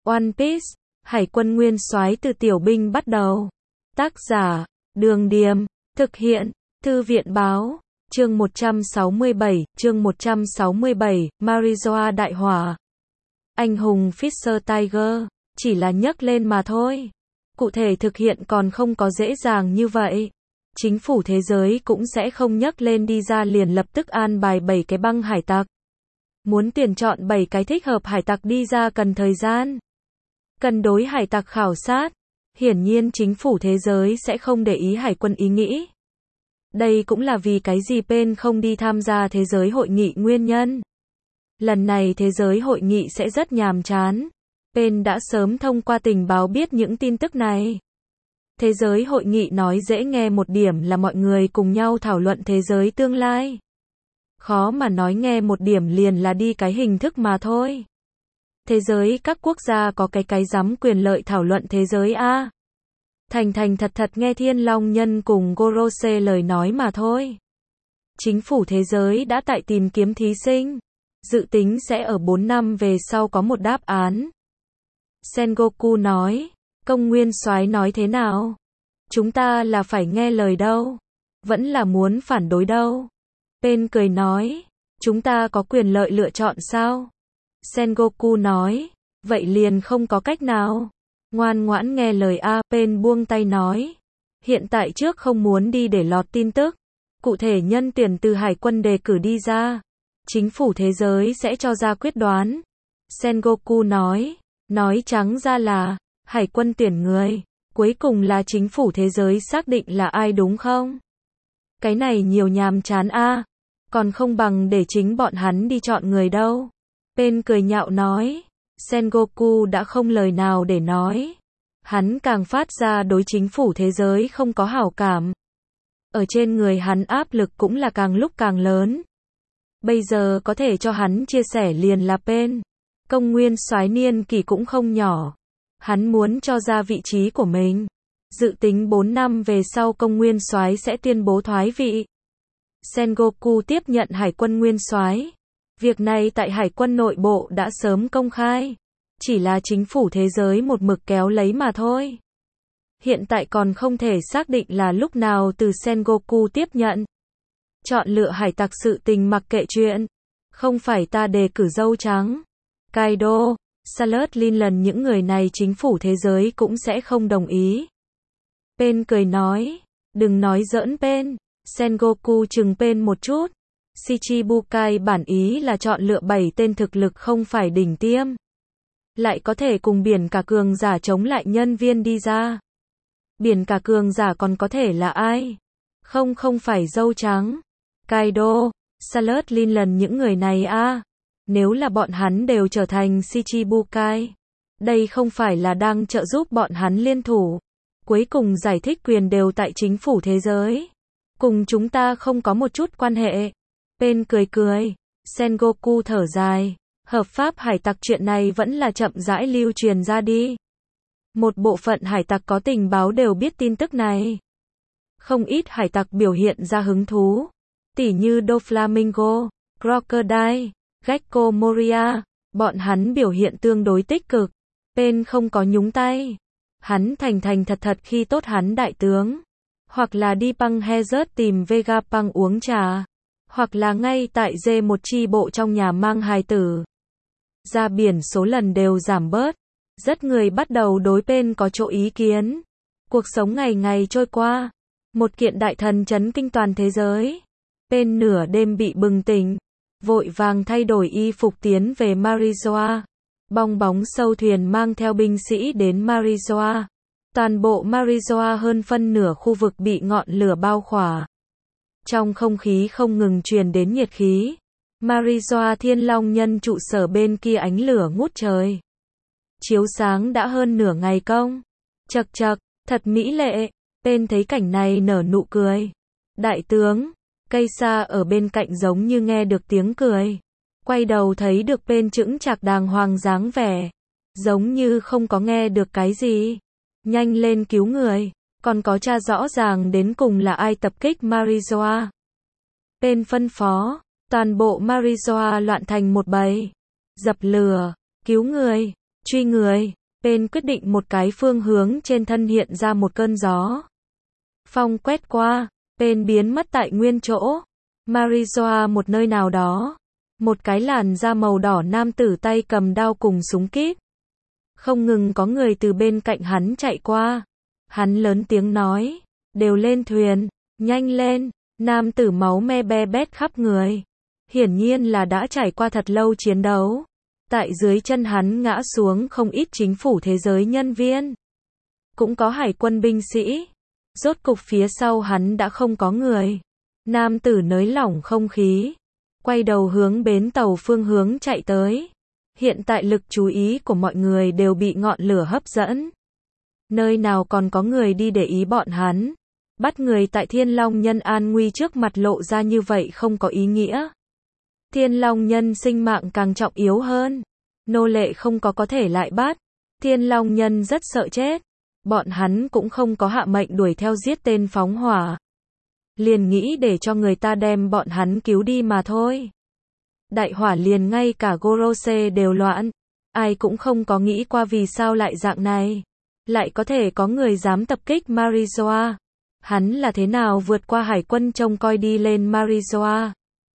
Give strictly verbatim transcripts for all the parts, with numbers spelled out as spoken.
One Piece, Hải quân nguyên soái từ tiểu binh bắt đầu. Tác giả, Đường Điềm, thực hiện, Thư viện báo, chương một trăm sáu mươi bảy, chương một trăm sáu mươi bảy, Marijoa đại hỏa. Anh hùng Fisher Tiger, chỉ là nhấc lên mà thôi. Cụ thể thực hiện còn không có dễ dàng như vậy. Chính phủ thế giới cũng sẽ không nhấc lên đi ra liền lập tức an bài bảy cái băng hải tặc. Muốn tuyển chọn bảy cái thích hợp hải tặc đi ra cần thời gian. Cần đối hải tặc khảo sát. Hiển nhiên chính phủ thế giới sẽ không để ý hải quân ý nghĩ. Đây cũng là vì cái gì Pen không đi tham gia thế giới hội nghị nguyên nhân. Lần này thế giới hội nghị sẽ rất nhàm chán. Pen đã sớm thông qua tình báo biết những tin tức này. Thế giới hội nghị nói dễ nghe một điểm là mọi người cùng nhau thảo luận thế giới tương lai. Khó mà nói nghe một điểm liền là đi cái hình thức mà thôi. Thế giới các quốc gia có cái cái dám quyền lợi thảo luận thế giới a. Thành thành thật thật nghe Thiên Long Nhân cùng Gorose lời nói mà thôi. Chính phủ thế giới đã tại tìm kiếm thí sinh. Dự tính sẽ ở bốn năm về sau có một đáp án. Sengoku nói, công nguyên soái nói thế nào? Chúng ta là phải nghe lời đâu? Vẫn là muốn phản đối đâu? Pen cười nói, chúng ta có quyền lợi lựa chọn sao? Sengoku nói, vậy liền không có cách nào. Ngoan ngoãn nghe lời a. Pen buông tay nói, hiện tại trước không muốn đi để lọt tin tức. Cụ thể nhân tuyển từ hải quân đề cử đi ra. Chính phủ thế giới sẽ cho ra quyết đoán. Sengoku nói, nói trắng ra là, hải quân tuyển người. Cuối cùng là chính phủ thế giới xác định là ai đúng không? Cái này nhiều nhàm chán a. Còn không bằng để chính bọn hắn đi chọn người đâu. Pen cười nhạo nói. Sengoku đã không lời nào để nói. Hắn càng phát ra đối chính phủ thế giới không có hảo cảm. Ở trên người hắn áp lực cũng là càng lúc càng lớn. Bây giờ có thể cho hắn chia sẻ liền là Pen. Công nguyên soái niên kỷ cũng không nhỏ. Hắn muốn cho ra vị trí của mình. Dự tính bốn năm về sau công nguyên soái sẽ tuyên bố thoái vị. Sengoku tiếp nhận hải quân nguyên soái. Việc này tại hải quân nội bộ đã sớm công khai. Chỉ là chính phủ thế giới một mực kéo lấy mà thôi. Hiện tại còn không thể xác định là lúc nào từ Sengoku tiếp nhận. Chọn lựa hải tặc sự tình mặc kệ chuyện. Không phải ta đề cử dâu trắng. Kaido, Salad lần những người này chính phủ thế giới cũng sẽ không đồng ý. Pen cười nói, đừng nói giỡn Pen. Sengoku chừng Pen một chút. Shichibukai bản ý là chọn lựa bảy tên thực lực không phải đỉnh tiêm. Lại có thể cùng biển cả cường giả chống lại nhân viên đi ra. Biển cả cường giả còn có thể là ai? Không không phải dâu trắng. Kaido, Salad lần những người này a. Nếu là bọn hắn đều trở thành Shichibukai. Đây không phải là đang trợ giúp bọn hắn liên thủ. Cuối cùng giải thích quyền đều tại chính phủ thế giới. Cùng chúng ta không có một chút quan hệ. Pen cười cười. Sengoku thở dài. Hợp pháp hải tặc chuyện này vẫn là chậm rãi lưu truyền ra đi. Một bộ phận hải tặc có tình báo đều biết tin tức này. Không ít hải tặc biểu hiện ra hứng thú. Tỉ như Doflamingo, Crocodile, Gecko Moria. Bọn hắn biểu hiện tương đối tích cực. Pen không có nhúng tay. Hắn thành thành thật thật khi tốt hắn đại tướng. Hoặc là đi Păng Hazard tìm Vegapunk uống trà. Hoặc là ngay tại dê một chi bộ trong nhà mang hài tử. Ra biển số lần đều giảm bớt. Rất người bắt đầu đối Pen có chỗ ý kiến. Cuộc sống ngày ngày trôi qua. Một kiện đại thần chấn kinh toàn thế giới. Pen nửa đêm bị bừng tỉnh. Vội vàng thay đổi y phục tiến về Marijoa. Bong bóng sâu thuyền mang theo binh sĩ đến Marijoa. Toàn bộ Marijoa hơn phân nửa khu vực bị ngọn lửa bao khỏa. Trong không khí không ngừng truyền đến nhiệt khí. Marijoa Thiên Long Nhân trụ sở bên kia ánh lửa ngút trời. Chiếu sáng đã hơn nửa ngày công. Chậc chậc, thật mỹ lệ. Pen thấy cảnh này nở nụ cười. Đại tướng, cây sa ở bên cạnh giống như nghe được tiếng cười. Quay đầu thấy được Pen chững chạc đàng hoàng dáng vẻ. Giống như không có nghe được cái gì. Nhanh lên cứu người. Còn có tra rõ ràng đến cùng là ai tập kích Marijoa. Pen phân phó. Toàn bộ Marijoa loạn thành một bầy. Dập lửa. Cứu người. Truy người. Pen quyết định một cái phương hướng trên thân hiện ra một cơn gió. Phong quét qua, Pen biến mất tại nguyên chỗ. Marijoa một nơi nào đó. Một cái làn da màu đỏ nam tử tay cầm đao cùng súng kíp. Không ngừng có người từ bên cạnh hắn chạy qua. Hắn lớn tiếng nói, đều lên thuyền, nhanh lên. Nam tử máu me be bét khắp người. Hiển nhiên là đã trải qua thật lâu chiến đấu. Tại dưới chân hắn ngã xuống không ít chính phủ thế giới nhân viên. Cũng có hải quân binh sĩ. Rốt cục phía sau hắn đã không có người. Nam tử nới lỏng không khí. Quay đầu hướng bến tàu phương hướng chạy tới. Hiện tại lực chú ý của mọi người đều bị ngọn lửa hấp dẫn. Nơi nào còn có người đi để ý bọn hắn. Bắt người tại Thiên Long Nhân an nguy trước mặt lộ ra như vậy không có ý nghĩa. Thiên Long Nhân sinh mạng càng trọng yếu hơn. Nô lệ không có có thể lại bắt. Thiên Long Nhân rất sợ chết. Bọn hắn cũng không có hạ mệnh đuổi theo giết tên phóng hỏa. Liền nghĩ để cho người ta đem bọn hắn cứu đi mà thôi. Đại hỏa liền ngay cả Gorose đều loạn. Ai cũng không có nghĩ qua vì sao lại dạng này. Lại có thể có người dám tập kích Marijoa. Hắn là thế nào vượt qua hải quân trông coi đi lên Marijoa.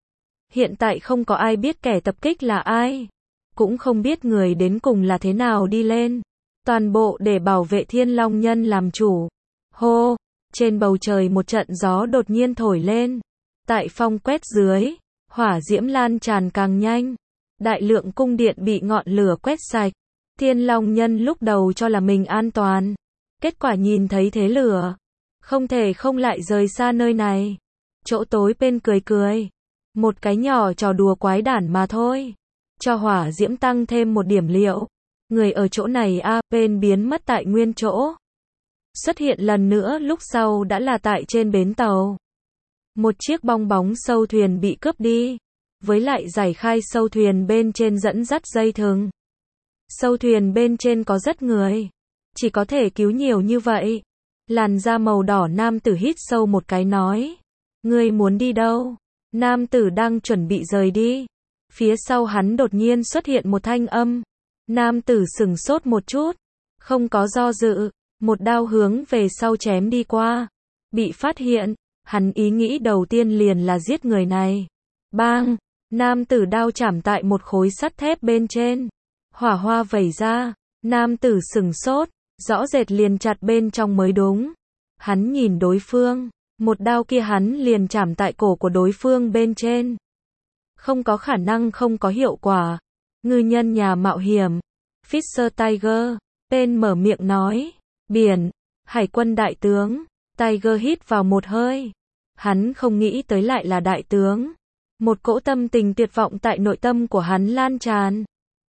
Hiện tại không có ai biết kẻ tập kích là ai. Cũng không biết người đến cùng là thế nào đi lên. Toàn bộ để bảo vệ Thiên Long Nhân làm chủ. Hô! Trên bầu trời một trận gió đột nhiên thổi lên. Tại phong quét dưới, hỏa diễm lan tràn càng nhanh. Đại lượng cung điện bị ngọn lửa quét sạch. Thiên Long Nhân lúc đầu cho là mình an toàn. Kết quả nhìn thấy thế lửa. Không thể không lại rời xa nơi này. Chỗ tối bên cười cười. Một cái nhỏ trò đùa quái đản mà thôi. Cho hỏa diễm tăng thêm một điểm liệu. Người ở chỗ này a bên biến mất tại nguyên chỗ. Xuất hiện lần nữa lúc sau đã là tại trên bến tàu. Một chiếc bong bóng sâu thuyền bị cướp đi. Với lại giải khai sâu thuyền bên trên dẫn dắt dây thừng. Sâu thuyền bên trên có rất người. Chỉ có thể cứu nhiều như vậy. Làn da màu đỏ nam tử hít sâu một cái nói. Ngươi muốn đi đâu? Nam tử đang chuẩn bị rời đi. Phía sau hắn đột nhiên xuất hiện một thanh âm. Nam tử sửng sốt một chút. Không có do dự. Một đao hướng về sau chém đi qua. Bị phát hiện. Hắn ý nghĩ đầu tiên liền là giết người này. Bang! Nam tử đao chảm tại một khối sắt thép bên trên. Hỏa hoa vẩy ra. Nam tử sửng sốt. Rõ rệt liền chặt bên trong mới đúng. Hắn nhìn đối phương. Một đao kia hắn liền chảm tại cổ của đối phương bên trên. Không có khả năng không có hiệu quả. Ngư nhân nhà mạo hiểm. Fisher Tiger. Tên mở miệng nói. Biển. Hải quân đại tướng. Tiger hít vào một hơi. Hắn không nghĩ tới lại là đại tướng. Một cỗ tâm tình tuyệt vọng tại nội tâm của hắn lan tràn.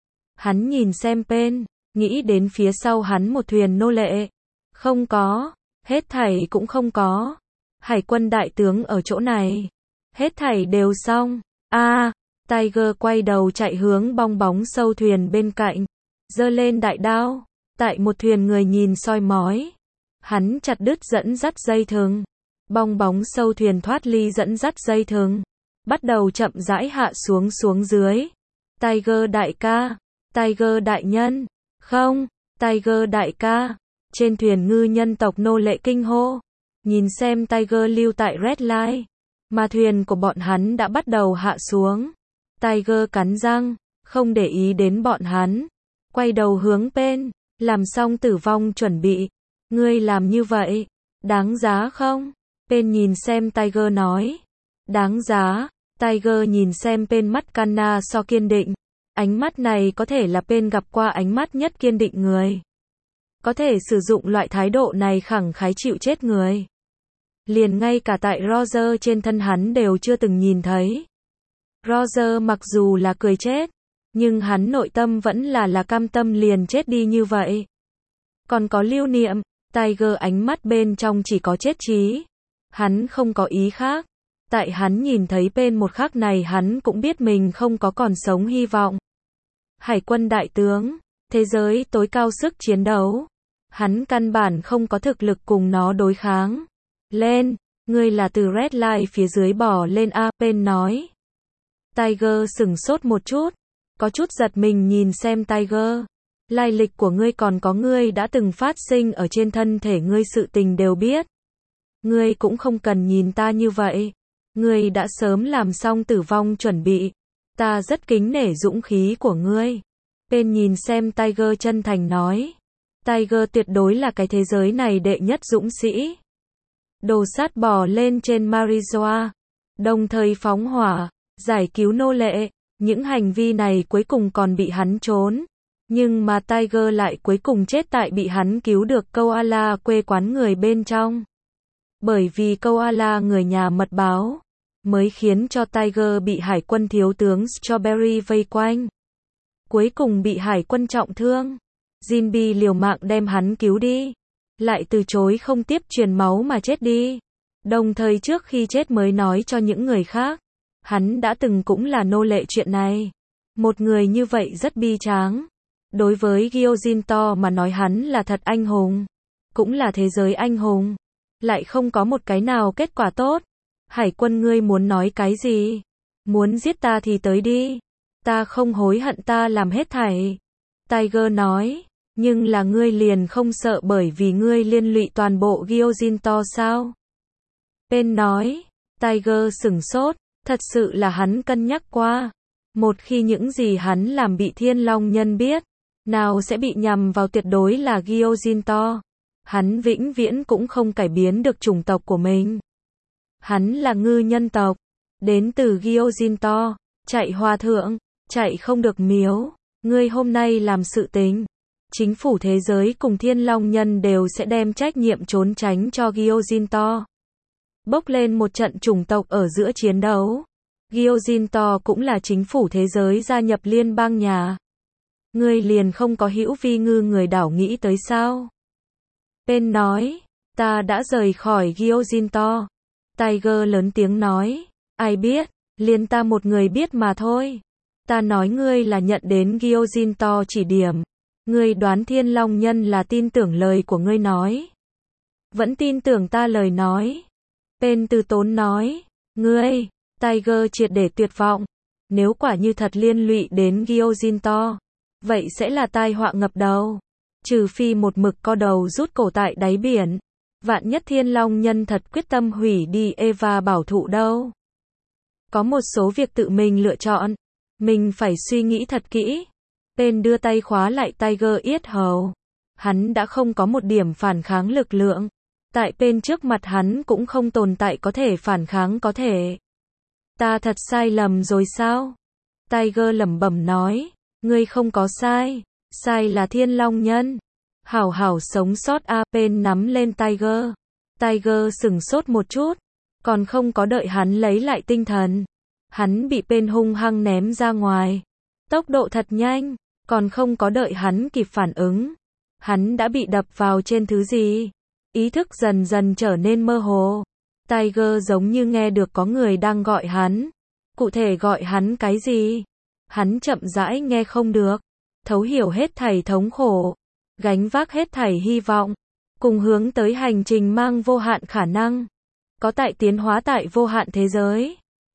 Hắn nhìn xem Pen. Nghĩ đến phía sau hắn một thuyền nô lệ. Không có. Hết thảy cũng không có. Hải quân đại tướng ở chỗ này. Hết thảy đều xong. A, à, Tiger quay đầu chạy hướng bong bóng sâu thuyền bên cạnh. Giơ lên đại đao. Tại một thuyền người nhìn soi mói. Hắn chặt đứt dẫn dắt dây thừng. Bong bóng sâu thuyền thoát ly dẫn dắt dây thừng. Bắt đầu chậm rãi hạ xuống xuống dưới. Tiger đại ca. Tiger đại nhân. Không. Tiger đại ca. Trên thuyền ngư nhân tộc nô lệ kinh hô. Nhìn xem Tiger lưu tại Red Line. Mà thuyền của bọn hắn đã bắt đầu hạ xuống. Tiger cắn răng. Không để ý đến bọn hắn. Quay đầu hướng Pen. Làm xong tử vong chuẩn bị. Ngươi làm như vậy. Đáng giá không? Pen nhìn xem Tiger nói. Đáng giá. Tiger nhìn xem Pen mắt Kanna so kiên định. Ánh mắt này có thể là Pen gặp qua ánh mắt nhất kiên định người. Có thể sử dụng loại thái độ này khẳng khái chịu chết người. Liền ngay cả tại Roger trên thân hắn đều chưa từng nhìn thấy. Roger mặc dù là cười chết, nhưng hắn nội tâm vẫn là là cam tâm liền chết đi như vậy. Còn có lưu niệm, Tiger ánh mắt bên trong chỉ có chết trí. Hắn không có ý khác. Tại hắn nhìn thấy Pen một khắc này hắn cũng biết mình không có còn sống hy vọng. Hải quân đại tướng, thế giới tối cao sức chiến đấu. Hắn căn bản không có thực lực cùng nó đối kháng. Lên, ngươi là từ Red Line phía dưới bỏ lên a, Pen nói. Tiger sửng sốt một chút. Có chút giật mình nhìn xem Tiger. Lai lịch của ngươi còn có ngươi đã từng phát sinh ở trên thân thể ngươi sự tình đều biết. Ngươi cũng không cần nhìn ta như vậy. Ngươi đã sớm làm xong tử vong chuẩn bị. Ta rất kính nể dũng khí của ngươi. Bên nhìn xem Tiger chân thành nói. Tiger tuyệt đối là cái thế giới này đệ nhất dũng sĩ. Đồ sát bò lên trên Marijoa. Đồng thời phóng hỏa, giải cứu nô lệ. Những hành vi này cuối cùng còn bị hắn trốn. Nhưng mà Tiger lại cuối cùng chết tại bị hắn cứu được koala quê quán người bên trong. Bởi vì koala người nhà mật báo, mới khiến cho Tiger bị hải quân thiếu tướng Strawberry vây quanh. Cuối cùng bị hải quân trọng thương. Jinbe liều mạng đem hắn cứu đi. Lại từ chối không tiếp truyền máu mà chết đi. Đồng thời trước khi chết mới nói cho những người khác. Hắn đã từng cũng là nô lệ chuyện này. Một người như vậy rất bi tráng. Đối với Gyojin-to mà nói hắn là thật anh hùng. Cũng là thế giới anh hùng. Lại không có một cái nào kết quả tốt. Hải quân ngươi muốn nói cái gì? Muốn giết ta thì tới đi. Ta không hối hận ta làm hết thảy. Tiger nói. Nhưng là ngươi liền không sợ bởi vì ngươi liên lụy toàn bộ Gyojin-to sao? Pen nói. Tiger sửng sốt. Thật sự là hắn cân nhắc qua. Một khi những gì hắn làm bị Thiên Long Nhân biết, nào sẽ bị nhằm vào tuyệt đối là Gyojin-to. Hắn vĩnh viễn cũng không cải biến được chủng tộc của mình. Hắn là ngư nhân tộc, đến từ Gyojin-to, chạy hòa thượng, chạy không được miếu. Ngươi hôm nay làm sự tình, chính phủ thế giới cùng Thiên Long Nhân đều sẽ đem trách nhiệm trốn tránh cho Gyojin-to. Bốc lên một trận chủng tộc ở giữa chiến đấu. Gyojin-to cũng là chính phủ thế giới gia nhập liên bang nhà. Ngươi liền không có hữu vi ngư người đảo nghĩ tới sao? Pen nói, ta đã rời khỏi Gyojin-to. Tiger lớn tiếng nói, ai biết, liền ta một người biết mà thôi. Ta nói ngươi là nhận đến Gyojin-to chỉ điểm. Ngươi đoán Thiên Long Nhân là tin tưởng lời của ngươi nói. Vẫn tin tưởng ta lời nói. Pen từ tốn nói, ngươi, Tiger triệt để tuyệt vọng. Nếu quả như thật liên lụy đến Gyojin-to, vậy sẽ là tai họa ngập đầu. Trừ phi một mực co đầu rút cổ tại đáy biển. Vạn nhất Thiên Long Nhân thật quyết tâm hủy đi Eva bảo thụ đâu. Có một số việc tự mình lựa chọn. Mình phải suy nghĩ thật kỹ. Pen đưa tay khóa lại Tiger yết hầu. Hắn đã không có một điểm phản kháng lực lượng. Tại Pen trước mặt hắn cũng không tồn tại có thể phản kháng có thể. Ta thật sai lầm rồi sao? Tiger lẩm bẩm nói. Ngươi không có sai. Sai là Thiên Long Nhân. Hảo hảo sống sót a. Pen nắm lên Tiger. Tiger sửng sốt một chút. Còn không có đợi hắn lấy lại tinh thần. Hắn bị Pen hung hăng ném ra ngoài. Tốc độ thật nhanh. Còn không có đợi hắn kịp phản ứng. Hắn đã bị đập vào trên thứ gì. Ý thức dần dần trở nên mơ hồ. Tiger giống như nghe được có người đang gọi hắn. Cụ thể gọi hắn cái gì? Hắn chậm rãi nghe không được. Thấu hiểu hết thảy thống khổ. Gánh vác hết thảy hy vọng. Cùng hướng tới hành trình mang vô hạn khả năng. Có tại tiến hóa tại vô hạn thế giới.